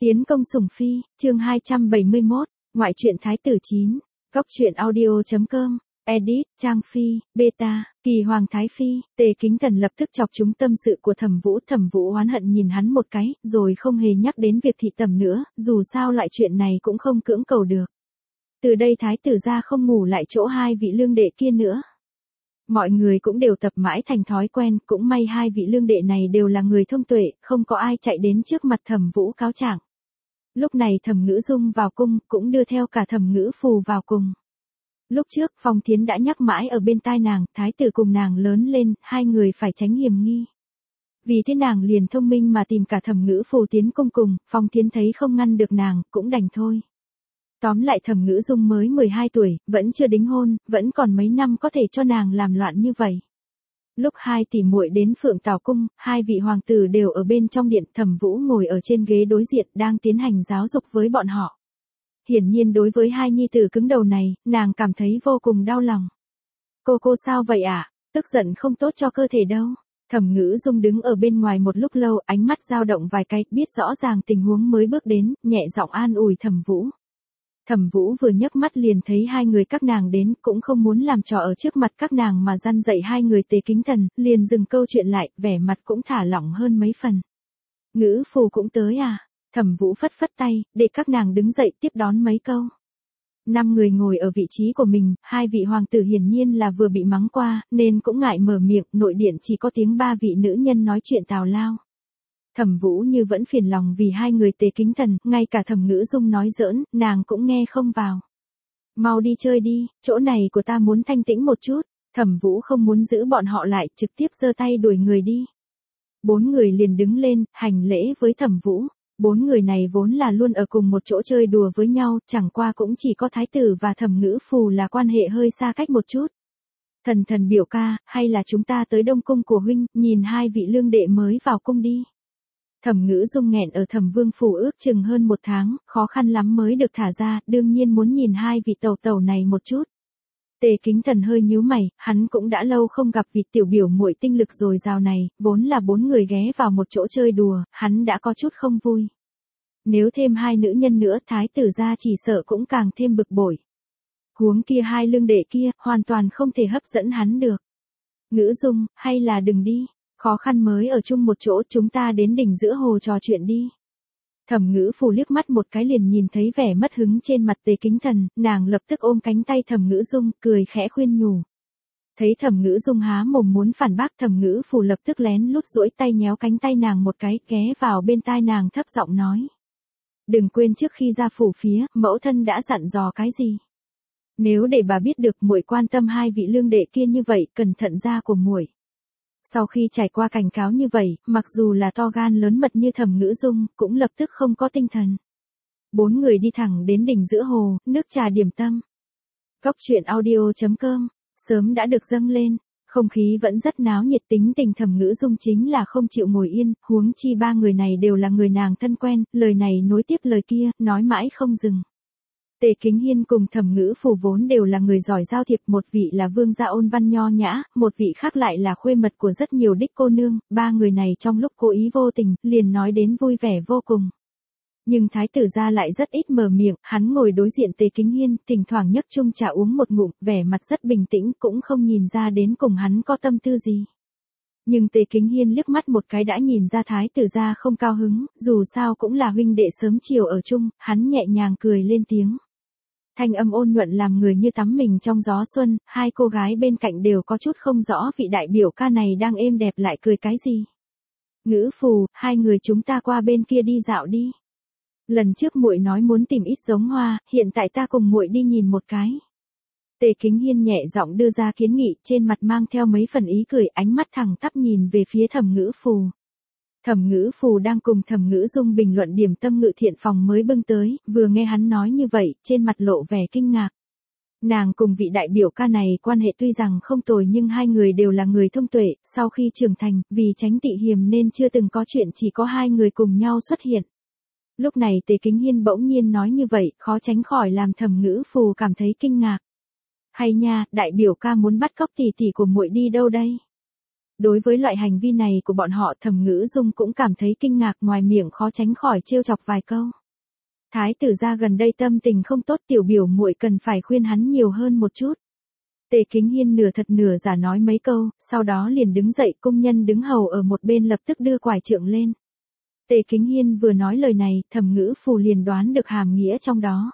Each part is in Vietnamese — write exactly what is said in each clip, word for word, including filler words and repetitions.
Tiến công sủng phi, chương hai trăm bảy mươi mốt, ngoại truyện Thái tử chín, góc truyện audio.com, edit, Trang Phi, beta, Kỳ Hoàng Thái Phi, Tề Kính Thần lập tức chọc trúng tâm sự của Thẩm Vũ, Thẩm Vũ oán hận nhìn hắn một cái, rồi không hề nhắc đến việc thị tẩm nữa, dù sao loại chuyện này cũng không cưỡng cầu được. Từ đây Thái tử gia không ngủ lại chỗ hai vị lương đệ kia nữa. Mọi người cũng đều tập mãi thành thói quen, cũng may hai vị lương đệ này đều là người thông tuệ, không có ai chạy đến trước mặt Thẩm Vũ cáo trạng. Lúc này Thẩm Ngữ Dung vào cung, cũng đưa theo cả Thẩm Ngữ Phù vào cùng. Lúc trước, Phong Thiến đã nhắc mãi ở bên tai nàng, thái tử cùng nàng lớn lên, hai người phải tránh hiểm nghi. Vì thế nàng liền thông minh mà tìm cả Thẩm Ngữ Phù tiến cung cùng, Phong Thiến thấy không ngăn được nàng, cũng đành thôi. Tóm lại Thẩm Ngữ Dung mới mười hai tuổi, vẫn chưa đính hôn, vẫn còn mấy năm có thể cho nàng làm loạn như vậy. Lúc hai tỷ muội đến Phượng Tảo cung, hai vị hoàng tử đều ở bên trong điện, Thẩm Vũ ngồi ở trên ghế đối diện đang tiến hành giáo dục với bọn họ. Hiển nhiên đối với hai nhi tử cứng đầu này, nàng cảm thấy vô cùng đau lòng. Cô cô sao vậy ạ? À? Tức giận không tốt cho cơ thể đâu. Thẩm Ngữ Dung đứng ở bên ngoài một lúc lâu, ánh mắt dao động vài cái, biết rõ ràng tình huống mới bước đến, nhẹ giọng an ủi Thẩm Vũ. Thẩm Vũ vừa nhấc mắt liền thấy hai người các nàng đến, cũng không muốn làm trò ở trước mặt các nàng mà răn dạy hai người Tề Kính Thần, liền dừng câu chuyện lại, vẻ mặt cũng thả lỏng hơn mấy phần. Ngữ Phù cũng tới à? Thẩm Vũ phất phất tay, để các nàng đứng dậy tiếp đón mấy câu. Năm người ngồi ở vị trí của mình, hai vị hoàng tử hiển nhiên là vừa bị mắng qua, nên cũng ngại mở miệng, nội điện chỉ có tiếng ba vị nữ nhân nói chuyện tào lao. Thẩm Vũ như vẫn phiền lòng vì hai người Tề Kính Thần, ngay cả Thẩm Ngữ Dung nói giỡn, nàng cũng nghe không vào. Mau đi chơi đi, chỗ này của ta muốn thanh tĩnh một chút. Thẩm Vũ không muốn giữ bọn họ lại, trực tiếp giơ tay đuổi người đi. Bốn người liền đứng lên, hành lễ với Thẩm Vũ. Bốn người này vốn là luôn ở cùng một chỗ chơi đùa với nhau, chẳng qua cũng chỉ có thái tử và Thẩm Ngữ Phù là quan hệ hơi xa cách một chút. Thần thần biểu ca, hay là chúng ta tới Đông cung của huynh, nhìn hai vị lương đệ mới vào cung đi. Thẩm Ngữ Dung nghẹn ở Thẩm Vương phủ ước chừng hơn một tháng, khó khăn lắm mới được thả ra, đương nhiên muốn nhìn hai vị tẩu tẩu này một chút. Tề Kính Thần hơi nhíu mày, hắn cũng đã lâu không gặp vị tiểu biểu muội tinh lực dồi dào này, vốn là bốn người ghé vào một chỗ chơi đùa, hắn đã có chút không vui. Nếu thêm hai nữ nhân nữa, thái tử gia chỉ sợ cũng càng thêm bực bội. Huống kia hai lương đệ kia, hoàn toàn không thể hấp dẫn hắn được. Ngữ Dung, hay là đừng đi. Khó khăn mới ở chung một chỗ, chúng ta đến đỉnh giữa hồ trò chuyện đi. Thẩm Ngữ Phù liếc mắt một cái liền nhìn thấy vẻ mất hứng trên mặt Tề Kính Thần, nàng lập tức ôm cánh tay Thẩm Ngữ Dung, cười khẽ khuyên nhủ. Thấy Thẩm Ngữ Dung há mồm muốn phản bác, Thẩm Ngữ Phù lập tức lén lút duỗi tay nhéo cánh tay nàng một cái, ghé vào bên tai nàng thấp giọng nói. Đừng quên trước khi ra phủ phía, mẫu thân đã dặn dò cái gì. Nếu để bà biết được muội quan tâm hai vị lương đệ kia như vậy, cẩn thận da của muội. Sau khi trải qua cảnh cáo như vậy, mặc dù là to gan lớn mật như Thẩm Ngữ Dung, cũng lập tức không có tinh thần. Bốn người đi thẳng đến đỉnh giữa hồ, nước trà điểm tâm. Góc truyện audio.com, sớm đã được dâng lên, không khí vẫn rất náo nhiệt, tính tình Thẩm Ngữ Dung chính là không chịu ngồi yên, huống chi ba người này đều là người nàng thân quen, lời này nối tiếp lời kia, nói mãi không dừng. Tề Kính Hiên cùng Thẩm Ngữ Phù vốn đều là người giỏi giao thiệp, một vị là vương gia ôn văn nho nhã, một vị khác lại là khuê mật của rất nhiều đích cô nương, ba người này trong lúc cố ý vô tình, liền nói đến vui vẻ vô cùng. Nhưng thái tử gia lại rất ít mở miệng, hắn ngồi đối diện Tề Kính Hiên, thỉnh thoảng nhấp chung trà uống một ngụm, vẻ mặt rất bình tĩnh, cũng không nhìn ra đến cùng hắn có tâm tư gì. Nhưng Tề Kính Hiên liếc mắt một cái đã nhìn ra thái tử gia không cao hứng, dù sao cũng là huynh đệ sớm chiều ở chung, hắn nhẹ nhàng cười lên tiếng. Thanh âm ôn nhuận làm người như tắm mình trong gió xuân, hai cô gái bên cạnh đều có chút không rõ vị đại biểu ca này đang êm đẹp lại cười cái gì. Ngữ Phù, hai người chúng ta qua bên kia đi dạo đi. Lần trước muội nói muốn tìm ít giống hoa, hiện tại ta cùng muội đi nhìn một cái. Tề Kính Hiên nhẹ giọng đưa ra kiến nghị, trên mặt mang theo mấy phần ý cười, ánh mắt thẳng tắp nhìn về phía Thẩm Ngữ Phù. Thẩm Ngữ Phù đang cùng Thẩm Ngữ Dung bình luận điểm tâm ngự thiện phòng mới bưng tới, vừa nghe hắn nói như vậy, trên mặt lộ vẻ kinh ngạc. Nàng cùng vị đại biểu ca này quan hệ tuy rằng không tồi nhưng hai người đều là người thông tuệ, sau khi trưởng thành, vì tránh tị hiềm nên chưa từng có chuyện chỉ có hai người cùng nhau xuất hiện. Lúc này Tề Kính Hiên bỗng nhiên nói như vậy, khó tránh khỏi làm Thẩm Ngữ Phù cảm thấy kinh ngạc. Hay nha, đại biểu ca muốn bắt cóc tỷ tỷ của muội đi đâu đây? Đối với loại hành vi này của bọn họ, Thẩm Ngữ Dung cũng cảm thấy kinh ngạc, ngoài miệng khó tránh khỏi trêu chọc vài câu. Thái tử gia gần đây tâm tình không tốt, tiểu biểu muội cần phải khuyên hắn nhiều hơn một chút. Tề Kính Hiên nửa thật nửa giả nói mấy câu, sau đó liền đứng dậy, công nhân đứng hầu ở một bên lập tức đưa quải trượng lên. Tề Kính Hiên vừa nói lời này, Thẩm Ngữ Phù liền đoán được hàm nghĩa trong đó.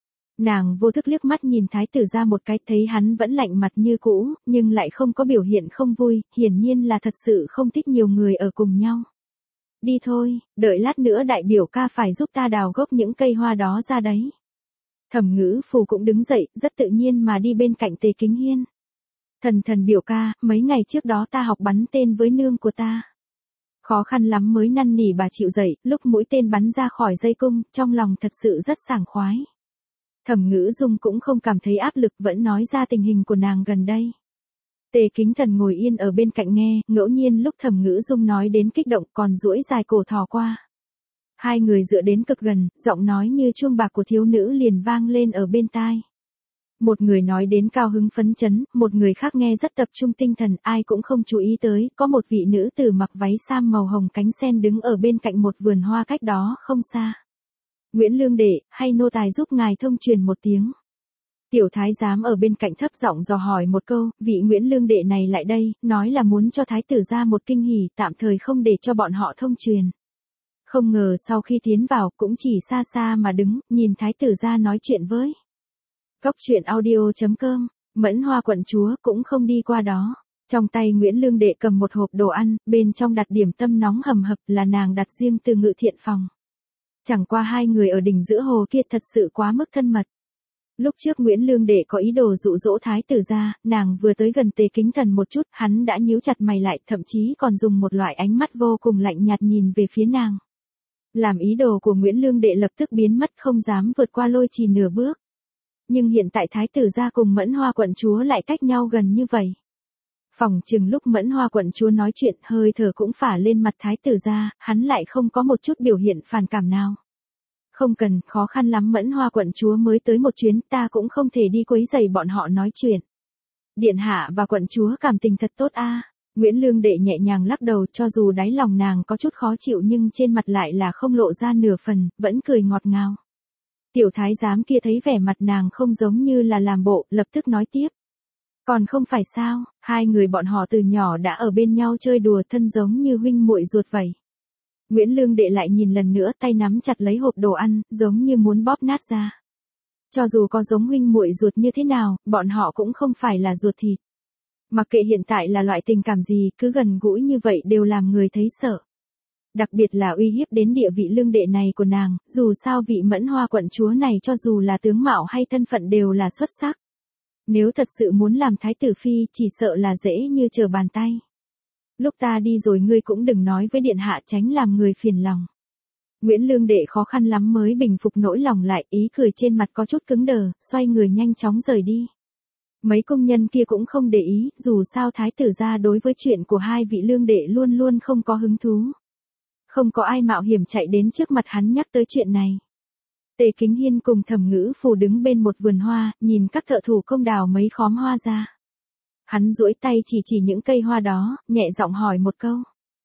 Nàng vô thức liếc mắt nhìn thái tử gia một cái, thấy hắn vẫn lạnh mặt như cũ, nhưng lại không có biểu hiện không vui, hiển nhiên là thật sự không thích nhiều người ở cùng nhau. Đi thôi, đợi lát nữa đại biểu ca phải giúp ta đào gốc những cây hoa đó ra đấy. Thẩm Ngữ Phù cũng đứng dậy, rất tự nhiên mà đi bên cạnh Tề Kính Hiên. Thần thần biểu ca, mấy ngày trước đó ta học bắn tên với nương của ta. Khó khăn lắm mới năn nỉ bà chịu dậy, lúc mũi tên bắn ra khỏi dây cung, trong lòng thật sự rất sảng khoái. Thẩm Ngữ Dung cũng không cảm thấy áp lực, vẫn nói ra tình hình của nàng gần đây. Tề Kính Thần ngồi yên ở bên cạnh nghe, ngẫu nhiên lúc Thẩm Ngữ Dung nói đến kích động còn duỗi dài cổ thò qua. Hai người dựa đến cực gần, giọng nói như chuông bạc của thiếu nữ liền vang lên ở bên tai. Một người nói đến cao hứng phấn chấn, một người khác nghe rất tập trung tinh thần, ai cũng không chú ý tới, có một vị nữ tử mặc váy sam màu hồng cánh sen đứng ở bên cạnh một vườn hoa cách đó không xa. Nguyễn Lương Đệ, hay nô tài giúp ngài thông truyền một tiếng. Tiểu thái giám ở bên cạnh thấp giọng dò hỏi một câu, vị Nguyễn Lương Đệ này lại đây, nói là muốn cho thái tử ra một kinh hỉ, tạm thời không để cho bọn họ thông truyền. Không ngờ sau khi tiến vào cũng chỉ xa xa mà đứng, nhìn thái tử ra nói chuyện với. Cốc truyện audio chấm com, Mẫn Hoa quận chúa cũng không đi qua đó. Trong tay Nguyễn Lương Đệ cầm một hộp đồ ăn, bên trong đặt điểm tâm nóng hầm hập, là nàng đặt riêng từ Ngự Thiện phòng. Chẳng qua hai người ở đỉnh giữa hồ kia thật sự quá mức thân mật. Lúc trước Nguyễn Lương Đệ có ý đồ dụ dỗ thái tử ra, nàng vừa tới gần Tề Kính Thần một chút, hắn đã nhíu chặt mày lại, thậm chí còn dùng một loại ánh mắt vô cùng lạnh nhạt nhìn về phía nàng. Làm ý đồ của Nguyễn Lương Đệ lập tức biến mất, không dám vượt qua Lôi Trì nửa bước. Nhưng hiện tại thái tử gia cùng Mẫn Hoa quận chúa lại cách nhau gần như vậy. Phòng chừng lúc Mẫn Hoa quận chúa nói chuyện, hơi thở cũng phả lên mặt thái tử gia, hắn lại không có một chút biểu hiện phản cảm nào. Không cần, khó khăn lắm Mẫn Hoa quận chúa mới tới một chuyến, ta cũng không thể đi quấy rầy bọn họ nói chuyện. Điện hạ và quận chúa cảm tình thật tốt a. Nguyễn Lương Đệ nhẹ nhàng lắc đầu, cho dù đáy lòng nàng có chút khó chịu nhưng trên mặt lại là không lộ ra nửa phần, vẫn cười ngọt ngào. Tiểu thái giám kia thấy vẻ mặt nàng không giống như là làm bộ, lập tức nói tiếp. Còn không phải sao, hai người bọn họ từ nhỏ đã ở bên nhau chơi đùa, thân giống như huynh muội ruột vậy. Nguyễn Lương Đệ lại nhìn lần nữa, tay nắm chặt lấy hộp đồ ăn, giống như muốn bóp nát ra. Cho dù có giống huynh muội ruột như thế nào, bọn họ cũng không phải là ruột thịt. Mặc kệ hiện tại là loại tình cảm gì, cứ gần gũi như vậy đều làm người thấy sợ. Đặc biệt là uy hiếp đến địa vị Lương Đệ này của nàng, dù sao vị Mẫn Hoa quận chúa này cho dù là tướng mạo hay thân phận đều là xuất sắc. Nếu thật sự muốn làm thái tử phi, chỉ sợ là dễ như trở bàn tay. Lúc ta đi rồi ngươi cũng đừng nói với điện hạ, tránh làm người phiền lòng. Nguyễn Lương Đệ khó khăn lắm mới bình phục nỗi lòng lại, ý cười trên mặt có chút cứng đờ, xoay người nhanh chóng rời đi. Mấy công nhân kia cũng không để ý, dù sao thái tử gia đối với chuyện của hai vị Lương Đệ luôn luôn không có hứng thú. Không có ai mạo hiểm chạy đến trước mặt hắn nhắc tới chuyện này. Tề Kính Hiên cùng Thẩm Ngữ Phù đứng bên một vườn hoa, nhìn các thợ thủ công đào mấy khóm hoa ra. Hắn duỗi tay chỉ chỉ những cây hoa đó, nhẹ giọng hỏi một câu.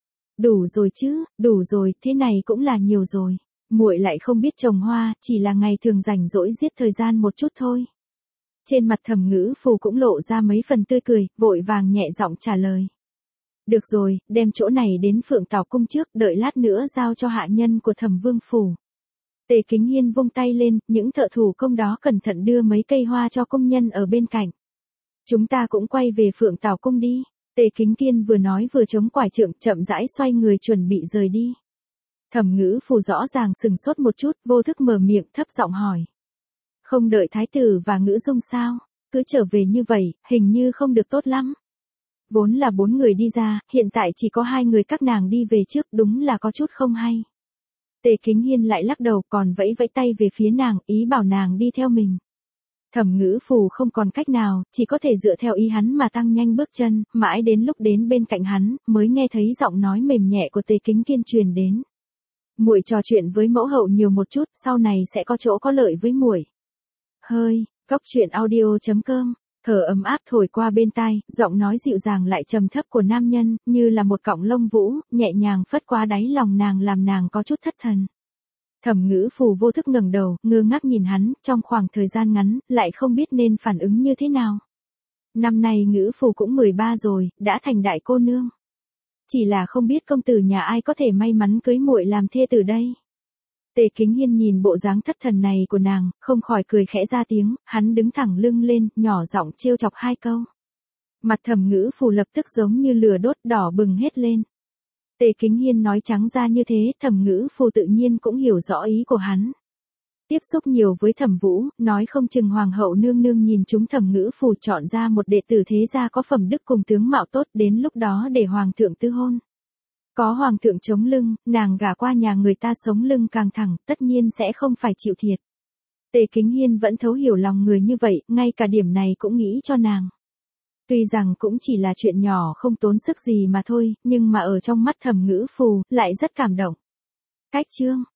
Đủ rồi chứ, đủ rồi, thế này cũng là nhiều rồi. Muội lại không biết trồng hoa, chỉ là ngày thường rảnh rỗi giết thời gian một chút thôi. Trên mặt Thẩm Ngữ Phù cũng lộ ra mấy phần tươi cười, vội vàng nhẹ giọng trả lời. Được rồi, đem chỗ này đến Phượng Tảo cung trước, đợi lát nữa giao cho hạ nhân của Thẩm Vương phủ. Tề Kính Hiên vung tay lên, những thợ thủ công đó cẩn thận đưa mấy cây hoa cho công nhân ở bên cạnh. Chúng ta cũng quay về Phượng Tảo cung đi. Tề Kính Kiên vừa nói vừa chống quải trượng, chậm rãi xoay người chuẩn bị rời đi. Thẩm Ngữ Phù rõ ràng sừng sốt một chút, vô thức mở miệng thấp giọng hỏi. Không đợi thái tử và Ngữ Dung sao? Cứ trở về như vậy, hình như không được tốt lắm. Vốn là bốn người đi ra, hiện tại chỉ có hai người các nàng đi về trước, đúng là có chút không hay. Tề Kính Hiên lại lắc đầu, còn vẫy vẫy tay về phía nàng, ý bảo nàng đi theo mình. Thẩm Ngữ Phù không còn cách nào, chỉ có thể dựa theo ý hắn mà tăng nhanh bước chân, mãi đến lúc đến bên cạnh hắn, mới nghe thấy giọng nói mềm nhẹ của Tề Kính Kiên truyền đến. Muội trò chuyện với mẫu hậu nhiều một chút, sau này sẽ có chỗ có lợi với muội. Hơi, cốc truyện audio chấm com Thở ấm áp thổi qua bên tai, giọng nói dịu dàng lại trầm thấp của nam nhân, như là một cọng lông vũ, nhẹ nhàng phất qua đáy lòng nàng làm nàng có chút thất thần. Thẩm Ngữ Phù vô thức ngẩng đầu, ngơ ngác nhìn hắn, trong khoảng thời gian ngắn, lại không biết nên phản ứng như thế nào. Năm nay Ngữ Phù cũng mười ba rồi, đã thành đại cô nương. Chỉ là không biết công tử nhà ai có thể may mắn cưới muội làm thê tử đây. Tề Kính Hiên nhìn bộ dáng thất thần này của nàng, không khỏi cười khẽ ra tiếng, hắn đứng thẳng lưng lên, nhỏ giọng trêu chọc hai câu. Mặt Thẩm Ngữ Phù lập tức giống như lửa đốt đỏ bừng hết lên. Tề Kính Hiên nói trắng ra như thế, Thẩm Ngữ Phù tự nhiên cũng hiểu rõ ý của hắn. Tiếp xúc nhiều với Thẩm Vũ, nói không chừng hoàng hậu nương nương nhìn chúng Thẩm Ngữ Phù chọn ra một đệ tử thế gia có phẩm đức cùng tướng mạo tốt, đến lúc đó để hoàng thượng tư hôn. Có hoàng thượng chống lưng, nàng gả qua nhà người ta sống lưng càng thẳng, tất nhiên sẽ không phải chịu thiệt. Tề Kính Hiên vẫn thấu hiểu lòng người như vậy, ngay cả điểm này cũng nghĩ cho nàng. Tuy rằng cũng chỉ là chuyện nhỏ không tốn sức gì mà thôi, nhưng mà ở trong mắt Thẩm Ngữ Phù, lại rất cảm động. Cách chương